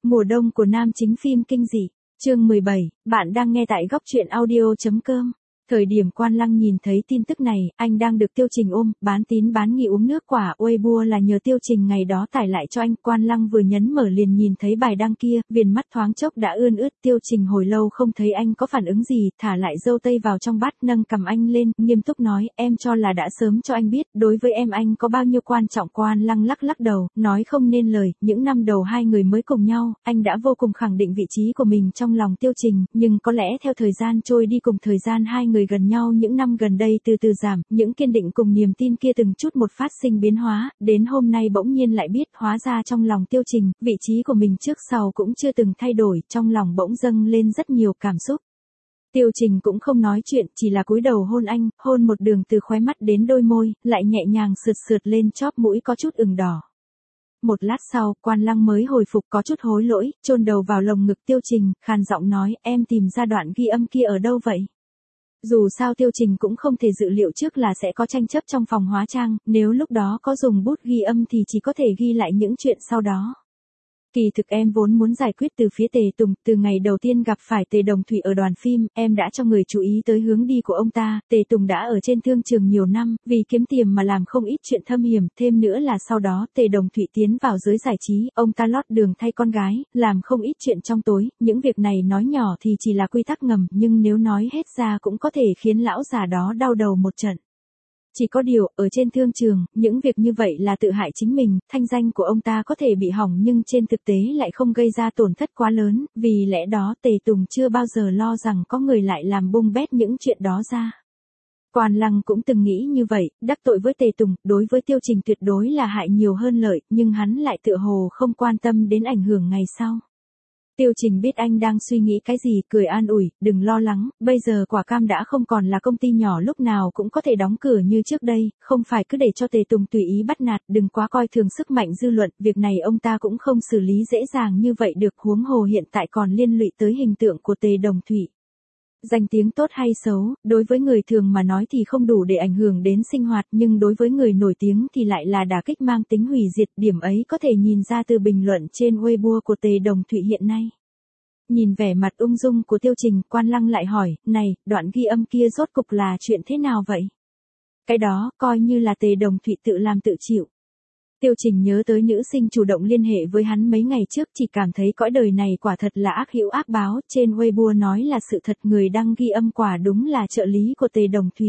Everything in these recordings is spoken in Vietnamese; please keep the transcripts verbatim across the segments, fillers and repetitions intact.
Mùa đông của nam chính phim kinh dị, chương mười bảy, bạn đang nghe tại góc truyện audio.com. Thời điểm Quan Lăng nhìn thấy tin tức này, anh đang được Tiêu Trình ôm, bán tín bán nghi uống nước quả Weibo là nhờ Tiêu Trình ngày đó tải lại cho anh. Quan Lăng vừa nhấn mở liền nhìn thấy bài đăng kia, viền mắt thoáng chốc đã ươn ướt. Tiêu Trình hồi lâu không thấy anh có phản ứng gì, thả lại dâu tây vào trong bát, nâng cằm anh lên, nghiêm túc nói, em cho là đã sớm cho anh biết, đối với em anh có bao nhiêu quan trọng. Quan Lăng lắc lắc đầu, nói không nên lời, những năm đầu hai người mới cùng nhau, anh đã vô cùng khẳng định vị trí của mình trong lòng Tiêu Trình, nhưng có lẽ theo thời gian trôi đi cùng thời gian hai người gần nhau những năm gần đây từ từ giảm, những kiên định cùng niềm tin kia từng chút một phát sinh biến hóa, đến hôm nay bỗng nhiên lại biết hóa ra trong lòng Tiêu Trình, vị trí của mình trước sau cũng chưa từng thay đổi, trong lòng bỗng dâng lên rất nhiều cảm xúc. Tiêu Trình cũng không nói chuyện, chỉ là cúi đầu hôn anh, hôn một đường từ khóe mắt đến đôi môi, lại nhẹ nhàng sượt sượt lên chóp mũi có chút ửng đỏ. Một lát sau, Quan Lăng mới hồi phục có chút hối lỗi, chôn đầu vào lồng ngực Tiêu Trình, khàn giọng nói, em tìm ra đoạn ghi âm kia ở đâu vậy? Dù sao Tiêu Trình cũng không thể dự liệu trước là sẽ có tranh chấp trong phòng hóa trang, nếu lúc đó có dùng bút ghi âm thì chỉ có thể ghi lại những chuyện sau đó. Kỳ thực em vốn muốn giải quyết từ phía Tề Tùng, từ ngày đầu tiên gặp phải Tề Đồng Thụy ở đoàn phim, em đã cho người chú ý tới hướng đi của ông ta. Tề Tùng đã ở trên thương trường nhiều năm, vì kiếm tiền mà làm không ít chuyện thâm hiểm, thêm nữa là sau đó Tề Đồng Thụy tiến vào giới giải trí, ông ta lót đường thay con gái, làm không ít chuyện trong tối, những việc này nói nhỏ thì chỉ là quy tắc ngầm, nhưng nếu nói hết ra cũng có thể khiến lão già đó đau đầu một trận. Chỉ có điều, ở trên thương trường, những việc như vậy là tự hại chính mình, thanh danh của ông ta có thể bị hỏng nhưng trên thực tế lại không gây ra tổn thất quá lớn, vì lẽ đó Tề Tùng chưa bao giờ lo rằng có người lại làm bung bét những chuyện đó ra. Quan Lăng cũng từng nghĩ như vậy, đắc tội với Tề Tùng, đối với Tiêu Trình tuyệt đối là hại nhiều hơn lợi, nhưng hắn lại tựa hồ không quan tâm đến ảnh hưởng ngày sau. Tiêu Trình biết anh đang suy nghĩ cái gì, cười an ủi, đừng lo lắng, bây giờ Quả Cam đã không còn là công ty nhỏ lúc nào cũng có thể đóng cửa như trước đây, không phải cứ để cho Tề Tùng tùy ý bắt nạt, đừng quá coi thường sức mạnh dư luận, việc này ông ta cũng không xử lý dễ dàng như vậy được, huống hồ hiện tại còn liên lụy tới hình tượng của Tề Đồng Thụy. Danh tiếng tốt hay xấu, đối với người thường mà nói thì không đủ để ảnh hưởng đến sinh hoạt, nhưng đối với người nổi tiếng thì lại là đả kích mang tính hủy diệt, điểm ấy có thể nhìn ra từ bình luận trên Weibo của Tề Đồng Thụy hiện nay. Nhìn vẻ mặt ung dung của Tiêu Trình, Quan Lăng lại hỏi, này, đoạn ghi âm kia rốt cục là chuyện thế nào vậy? Cái đó, coi như là Tề Đồng Thụy tự làm tự chịu. Tiêu Trình nhớ tới nữ sinh chủ động liên hệ với hắn mấy ngày trước, chỉ cảm thấy cõi đời này quả thật là ác hữu ác báo, trên Weibo nói là sự thật, người đăng ghi âm quả đúng là trợ lý của Tề Đồng Thụy.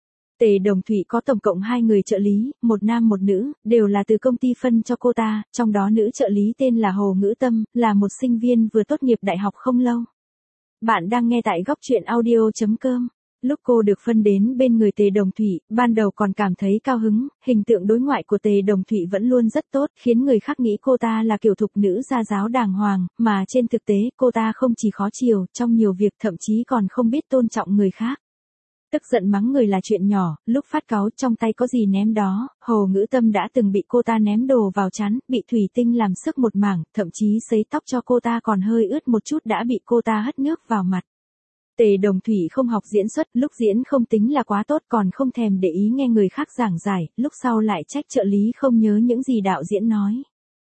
Tề Đồng Thụy có tổng cộng hai người trợ lý, một nam một nữ, đều là từ công ty phân cho cô ta, trong đó nữ trợ lý tên là Hồ Ngữ Tâm, là một sinh viên vừa tốt nghiệp đại học không lâu. Bạn đang nghe tại góc truyện audio.com. Lúc cô được phân đến bên người Tề Đồng Thụy, ban đầu còn cảm thấy cao hứng, hình tượng đối ngoại của Tề Đồng Thụy vẫn luôn rất tốt, khiến người khác nghĩ cô ta là kiểu thục nữ gia giáo đàng hoàng, mà trên thực tế cô ta không chỉ khó chiều, trong nhiều việc thậm chí còn không biết tôn trọng người khác. Tức giận mắng người là chuyện nhỏ, lúc phát cáu trong tay có gì ném đó, Hồ Ngữ Tâm đã từng bị cô ta ném đồ vào trán, bị thủy tinh làm sức một mảng, thậm chí sấy tóc cho cô ta còn hơi ướt một chút đã bị cô ta hất nước vào mặt. Tề Đồng Thụy không học diễn xuất, lúc diễn không tính là quá tốt còn không thèm để ý nghe người khác giảng giải, lúc sau lại trách trợ lý không nhớ những gì đạo diễn nói.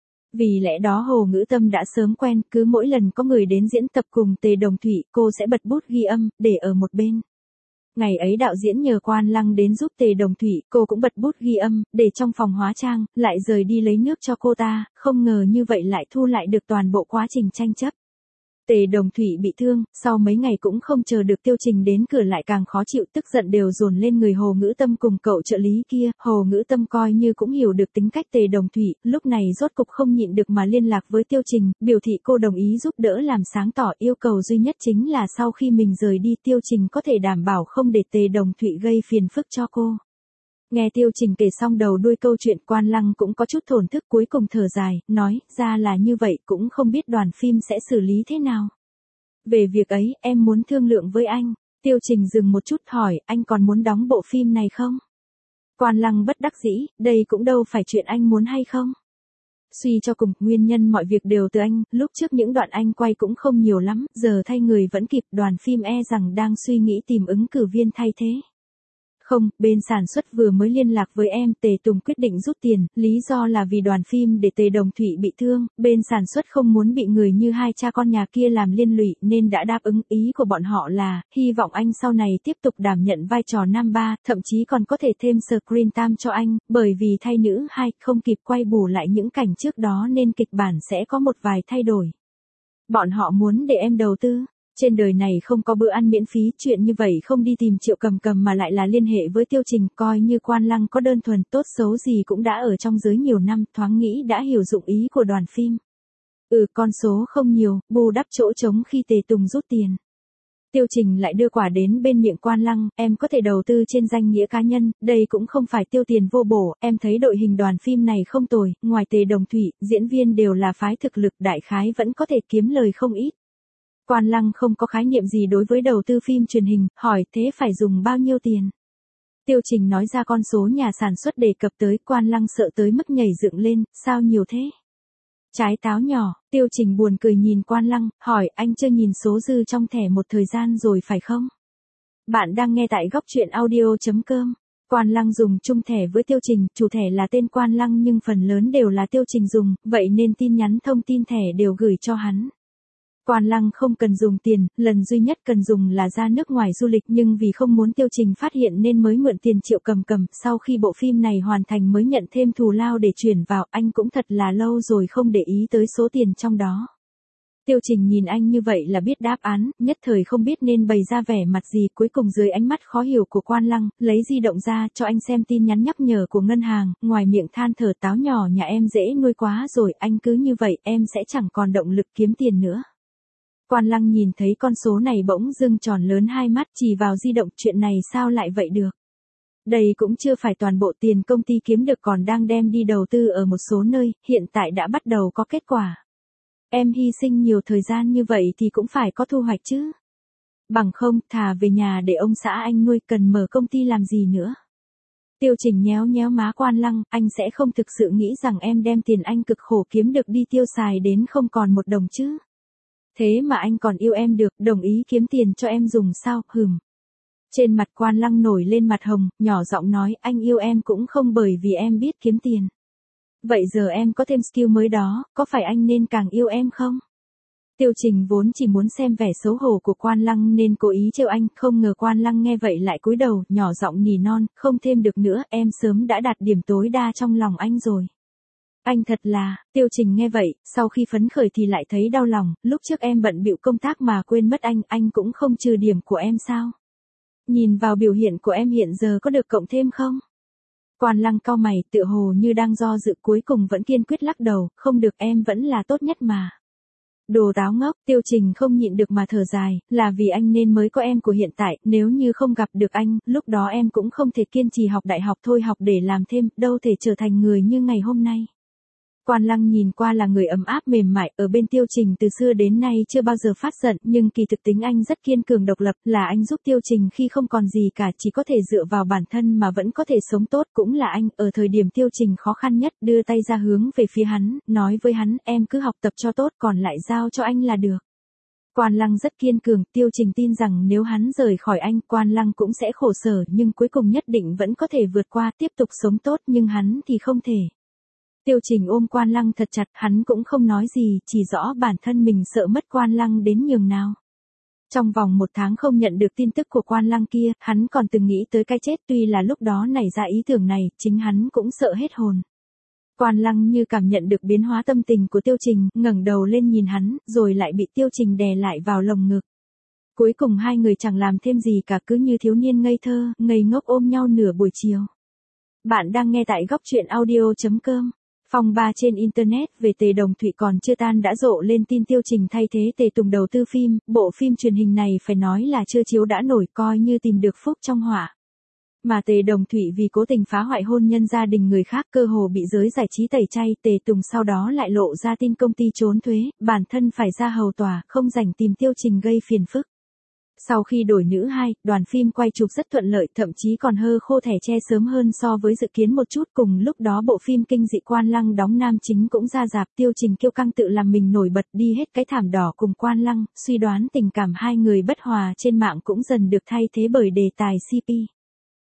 Vì lẽ đó Hồ Ngữ Tâm đã sớm quen, cứ mỗi lần có người đến diễn tập cùng Tề Đồng Thụy, cô sẽ bật bút ghi âm, để ở một bên. Ngày ấy đạo diễn nhờ Quan Lăng đến giúp Tề Đồng Thụy, cô cũng bật bút ghi âm, để trong phòng hóa trang, lại rời đi lấy nước cho cô ta, không ngờ như vậy lại thu lại được toàn bộ quá trình tranh chấp. Tề Đồng Thụy bị thương, sau mấy ngày cũng không chờ được Tiêu Trình đến cửa lại càng khó chịu, tức giận đều dồn lên người Hồ Ngữ Tâm cùng cậu trợ lý kia. Hồ Ngữ Tâm coi như cũng hiểu được tính cách Tề Đồng Thụy, lúc này rốt cục không nhịn được mà liên lạc với Tiêu Trình, biểu thị cô đồng ý giúp đỡ làm sáng tỏ, yêu cầu duy nhất chính là sau khi mình rời đi Tiêu Trình có thể đảm bảo không để Tề Đồng Thụy gây phiền phức cho cô. Nghe Tiêu Trình kể xong đầu đuôi câu chuyện, Quan Lăng cũng có chút thổn thức, cuối cùng thở dài, nói, ra là như vậy, cũng không biết đoàn phim sẽ xử lý thế nào. Về việc ấy, em muốn thương lượng với anh. Tiêu Trình dừng một chút hỏi, anh còn muốn đóng bộ phim này không? Quan Lăng bất đắc dĩ, đây cũng đâu phải chuyện anh muốn hay không. Suy cho cùng, nguyên nhân mọi việc đều từ anh, lúc trước những đoạn anh quay cũng không nhiều lắm, giờ thay người vẫn kịp, đoàn phim e rằng đang suy nghĩ tìm ứng cử viên thay thế. Không, bên sản xuất vừa mới liên lạc với em, Tề Tùng quyết định rút tiền, lý do là vì đoàn phim để Tề Đồng Thụy bị thương, bên sản xuất không muốn bị người như hai cha con nhà kia làm liên lụy nên đã đáp ứng. Ý của bọn họ là, hy vọng anh sau này tiếp tục đảm nhận vai trò nam ba, thậm chí còn có thể thêm screen time cho anh, bởi vì thay nữ hai không kịp quay bù lại những cảnh trước đó nên kịch bản sẽ có một vài thay đổi. Bọn họ muốn để em đầu tư. Trên đời này không có bữa ăn miễn phí, chuyện như vậy không đi tìm Triệu Cầm Cầm mà lại là liên hệ với Tiêu Trình, coi như Quan Lăng có đơn thuần tốt xấu gì cũng đã ở trong giới nhiều năm, thoáng nghĩ đã hiểu dụng ý của đoàn phim. Ừ, con số không nhiều, bù đắp chỗ trống khi Tề Tùng rút tiền. Tiêu Trình lại đưa quả đến bên miệng Quan Lăng, em có thể đầu tư trên danh nghĩa cá nhân, đây cũng không phải tiêu tiền vô bổ, em thấy đội hình đoàn phim này không tồi, ngoài Tề Đồng Thụy, diễn viên đều là phái thực lực, đại khái vẫn có thể kiếm lời không ít. Quan Lăng không có khái niệm gì đối với đầu tư phim truyền hình, hỏi thế phải dùng bao nhiêu tiền. Tiêu Trình nói ra con số nhà sản xuất đề cập tới, Quan Lăng sợ tới mức nhảy dựng lên, sao nhiều thế? Trái táo nhỏ, Tiêu Trình buồn cười nhìn Quan Lăng, hỏi anh chưa nhìn số dư trong thẻ một thời gian rồi phải không? Bạn đang nghe tại góc truyện audio chấm com. Quan Lăng dùng chung thẻ với Tiêu Trình, chủ thẻ là tên Quan Lăng nhưng phần lớn đều là Tiêu Trình dùng, vậy nên tin nhắn thông tin thẻ đều gửi cho hắn. Quan Lăng không cần dùng tiền, lần duy nhất cần dùng là ra nước ngoài du lịch, nhưng vì không muốn Tiêu Trình phát hiện nên mới mượn tiền Triệu Cầm Cầm, sau khi bộ phim này hoàn thành mới nhận thêm thù lao để chuyển vào, anh cũng thật là lâu rồi không để ý tới số tiền trong đó. Tiêu Trình nhìn anh như vậy là biết đáp án, nhất thời không biết nên bày ra vẻ mặt gì, cuối cùng dưới ánh mắt khó hiểu của Quan Lăng, lấy di động ra cho anh xem tin nhắn nhắc nhở của ngân hàng, ngoài miệng than thở táo nhỏ nhà em dễ nuôi quá rồi, anh cứ như vậy em sẽ chẳng còn động lực kiếm tiền nữa. Quan Lăng nhìn thấy con số này bỗng dưng tròn lớn hai mắt, chỉ vào di động, chuyện này sao lại vậy được. Đây cũng chưa phải toàn bộ tiền công ty kiếm được, còn đang đem đi đầu tư ở một số nơi, hiện tại đã bắt đầu có kết quả. Em hy sinh nhiều thời gian như vậy thì cũng phải có thu hoạch chứ. Bằng không, thà về nhà để ông xã anh nuôi, cần mở công ty làm gì nữa. Tiêu Trình nhéo nhéo má Quan Lăng, anh sẽ không thực sự nghĩ rằng em đem tiền anh cực khổ kiếm được đi tiêu xài đến không còn một đồng chứ. Thế mà anh còn yêu em được, đồng ý kiếm tiền cho em dùng sao, hừm. Trên mặt Quan Lăng nổi lên mặt hồng, nhỏ giọng nói, anh yêu em cũng không bởi vì em biết kiếm tiền. Vậy giờ em có thêm skill mới đó, có phải anh nên càng yêu em không? Tiêu Trình vốn chỉ muốn xem vẻ xấu hổ của Quan Lăng nên cố ý trêu anh, không ngờ Quan Lăng nghe vậy lại cúi đầu, nhỏ giọng nỉ non, không thêm được nữa, em sớm đã đạt điểm tối đa trong lòng anh rồi. Anh thật là, Tiêu Trình nghe vậy, sau khi phấn khởi thì lại thấy đau lòng, lúc trước em bận bịu công tác mà quên mất anh, anh cũng không trừ điểm của em sao? Nhìn vào biểu hiện của em hiện giờ có được cộng thêm không? Quan Lăng cau mày, tựa hồ như đang do dự, cuối cùng vẫn kiên quyết lắc đầu, không được, em vẫn là tốt nhất mà. Đồ táo ngốc, Tiêu Trình không nhịn được mà thở dài, là vì anh nên mới có em của hiện tại, nếu như không gặp được anh, lúc đó em cũng không thể kiên trì học đại học thôi, học để làm thêm, đâu thể trở thành người như ngày hôm nay. Quan Lăng nhìn qua là người ấm áp mềm mại, ở bên Tiêu Trình từ xưa đến nay chưa bao giờ phát giận, nhưng kỳ thực tính anh rất kiên cường độc lập, là anh giúp Tiêu Trình khi không còn gì cả, chỉ có thể dựa vào bản thân mà vẫn có thể sống tốt, cũng là anh, ở thời điểm Tiêu Trình khó khăn nhất, đưa tay ra hướng về phía hắn, nói với hắn, em cứ học tập cho tốt, còn lại giao cho anh là được. Quan Lăng rất kiên cường, Tiêu Trình tin rằng nếu hắn rời khỏi anh, Quan Lăng cũng sẽ khổ sở, nhưng cuối cùng nhất định vẫn có thể vượt qua, tiếp tục sống tốt, nhưng hắn thì không thể. Tiêu Trình ôm Quan Lăng thật chặt, hắn cũng không nói gì, chỉ rõ bản thân mình sợ mất Quan Lăng đến nhường nào. Trong vòng một tháng không nhận được tin tức của Quan Lăng kia, hắn còn từng nghĩ tới cái chết, tuy là lúc đó nảy ra ý tưởng này, chính hắn cũng sợ hết hồn. Quan Lăng như cảm nhận được biến hóa tâm tình của Tiêu Trình, ngẩng đầu lên nhìn hắn, rồi lại bị Tiêu Trình đè lại vào lồng ngực. Cuối cùng hai người chẳng làm thêm gì cả, cứ như thiếu niên ngây thơ, ngây ngốc ôm nhau nửa buổi chiều. Bạn đang nghe tại góc truyện audio chấm com. Phong ba trên Internet về Tề Đồng Thụy còn chưa tan đã rộ lên tin Tiêu Trình thay thế Tề Tùng đầu tư phim, bộ phim truyền hình này phải nói là chưa chiếu đã nổi, coi như tìm được phúc trong họa. Mà Tề Đồng Thụy vì cố tình phá hoại hôn nhân gia đình người khác, cơ hồ bị giới giải trí tẩy chay, Tề Tùng sau đó lại lộ ra tin công ty trốn thuế, bản thân phải ra hầu tòa, không rảnh tìm Tiêu Trình gây phiền phức. Sau khi đổi nữ hai, đoàn phim quay chụp rất thuận lợi, thậm chí còn hơ khô thẻ tre sớm hơn so với dự kiến một chút. Cùng lúc đó bộ phim kinh dị Quan Lăng đóng nam chính cũng ra rạp, Tiêu Trình kiêu căng tự làm mình nổi bật đi hết cái thảm đỏ cùng Quan Lăng, suy đoán tình cảm hai người bất hòa trên mạng cũng dần được thay thế bởi đề tài xê pê.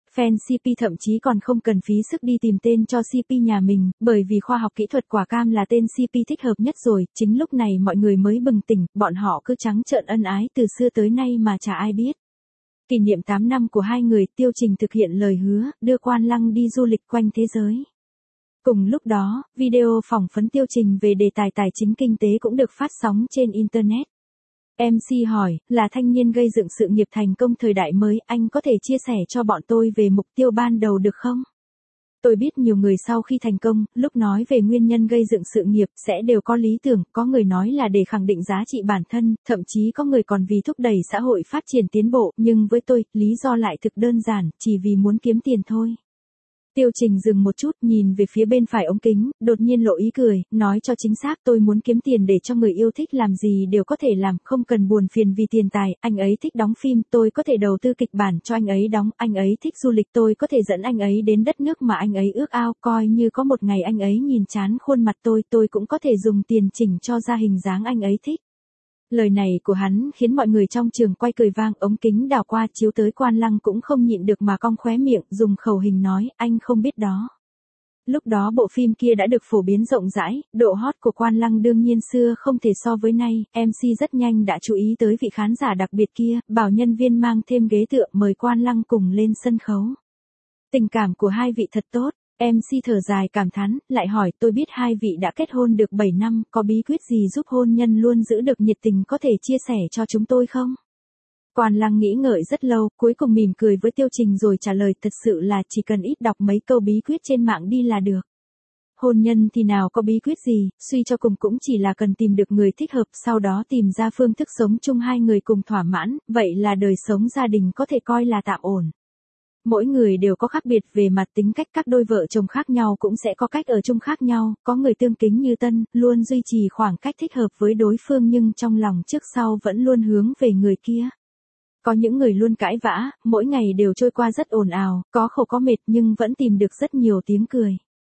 Fan xê pê thậm chí còn không cần phí sức đi tìm tên cho xê pê nhà mình, bởi vì khoa học kỹ thuật quả cam là tên xê pê thích hợp nhất rồi, chính lúc này mọi người mới bừng tỉnh, bọn họ cứ trắng trợn ân ái từ xưa tới nay mà chả ai biết. Kỷ niệm tám năm của hai người, Tiêu Trình thực hiện lời hứa, đưa Quan Lăng đi du lịch quanh thế giới. Cùng lúc đó, video phỏng vấn Tiêu Trình về đề tài tài chính kinh tế cũng được phát sóng trên Internet. em xê hỏi, là thanh niên gây dựng sự nghiệp thành công thời đại mới, anh có thể chia sẻ cho bọn tôi về mục tiêu ban đầu được không? Tôi biết nhiều người sau khi thành công, lúc nói về nguyên nhân gây dựng sự nghiệp, sẽ đều có lý tưởng, có người nói là để khẳng định giá trị bản thân, thậm chí có người còn vì thúc đẩy xã hội phát triển tiến bộ, nhưng với tôi, lý do lại thực đơn giản, chỉ vì muốn kiếm tiền thôi. Tiêu Trình dừng một chút, nhìn về phía bên phải ống kính, đột nhiên lộ ý cười, nói cho chính xác, tôi muốn kiếm tiền để cho người yêu thích làm gì đều có thể làm, không cần buồn phiền vì tiền tài, anh ấy thích đóng phim, tôi có thể đầu tư kịch bản cho anh ấy đóng, anh ấy thích du lịch, tôi có thể dẫn anh ấy đến đất nước mà anh ấy ước ao, coi như có một ngày anh ấy nhìn chán khuôn mặt tôi, tôi cũng có thể dùng tiền chỉnh cho ra hình dáng anh ấy thích. Lời này của hắn khiến mọi người trong trường quay cười vang, ống kính đảo qua chiếu tới Quan Lăng cũng không nhịn được mà cong khóe miệng, dùng khẩu hình nói, anh không biết đó. Lúc đó bộ phim kia đã được phổ biến rộng rãi, độ hot của Quan Lăng đương nhiên xưa không thể so với nay, em xê rất nhanh đã chú ý tới vị khán giả đặc biệt kia, bảo nhân viên mang thêm ghế tựa mời Quan Lăng cùng lên sân khấu. Tình cảm của hai vị thật tốt. em xê thở dài cảm thán, lại hỏi, tôi biết hai vị đã kết hôn được bảy năm, có bí quyết gì giúp hôn nhân luôn giữ được nhiệt tình có thể chia sẻ cho chúng tôi không? Quan Lăng nghĩ ngợi rất lâu, cuối cùng mỉm cười với Tiêu Trình rồi trả lời, thật sự là chỉ cần ít đọc mấy câu bí quyết trên mạng đi là được. Hôn nhân thì nào có bí quyết gì, suy cho cùng cũng chỉ là cần tìm được người thích hợp, sau đó tìm ra phương thức sống chung hai người cùng thỏa mãn, vậy là đời sống gia đình có thể coi là tạm ổn. Mỗi người đều có khác biệt về mặt tính cách, các đôi vợ chồng khác nhau cũng sẽ có cách ở chung khác nhau, có người tương kính như Tân, luôn duy trì khoảng cách thích hợp với đối phương nhưng trong lòng trước sau vẫn luôn hướng về người kia. Có những người luôn cãi vã, mỗi ngày đều trôi qua rất ồn ào, có khổ có mệt nhưng vẫn tìm được rất nhiều tiếng cười.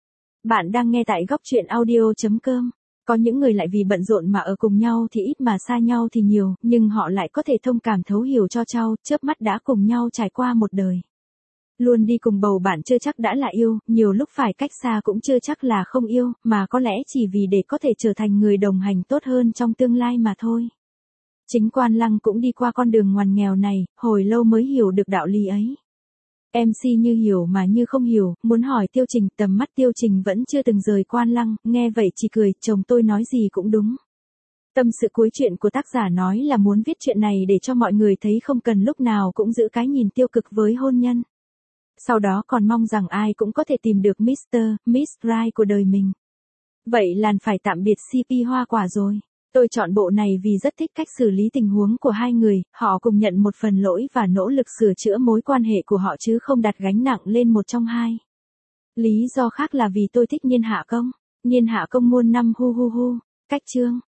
Bạn đang nghe tại góc truyện audio chấm com. Có những người lại vì bận rộn mà ở cùng nhau thì ít mà xa nhau thì nhiều, nhưng họ lại có thể thông cảm thấu hiểu cho nhau, chớp mắt đã cùng nhau trải qua một đời. Luôn đi cùng bầu bạn chưa chắc đã là yêu, nhiều lúc phải cách xa cũng chưa chắc là không yêu, mà có lẽ chỉ vì để có thể trở thành người đồng hành tốt hơn trong tương lai mà thôi. Chính Quan Lăng cũng đi qua con đường ngoằn nghèo này, hồi lâu mới hiểu được đạo lý ấy. em xê như hiểu mà như không hiểu, muốn hỏi Tiêu Trình, tầm mắt Tiêu Trình vẫn chưa từng rời Quan Lăng, nghe vậy chỉ cười, chồng tôi nói gì cũng đúng. Tâm sự cuối chuyện của tác giả nói là muốn viết chuyện này để cho mọi người thấy không cần lúc nào cũng giữ cái nhìn tiêu cực với hôn nhân. Sau đó còn mong rằng ai cũng có thể tìm được mít tơ, Miss Right của đời mình. Vậy là phải tạm biệt xê pê Hoa Quả rồi. Tôi chọn bộ này vì rất thích cách xử lý tình huống của hai người, họ cùng nhận một phần lỗi và nỗ lực sửa chữa mối quan hệ của họ chứ không đặt gánh nặng lên một trong hai. Lý do khác là vì tôi thích Niên Hạ Công. Niên Hạ Công muôn năm hu hu hu. Cách chương.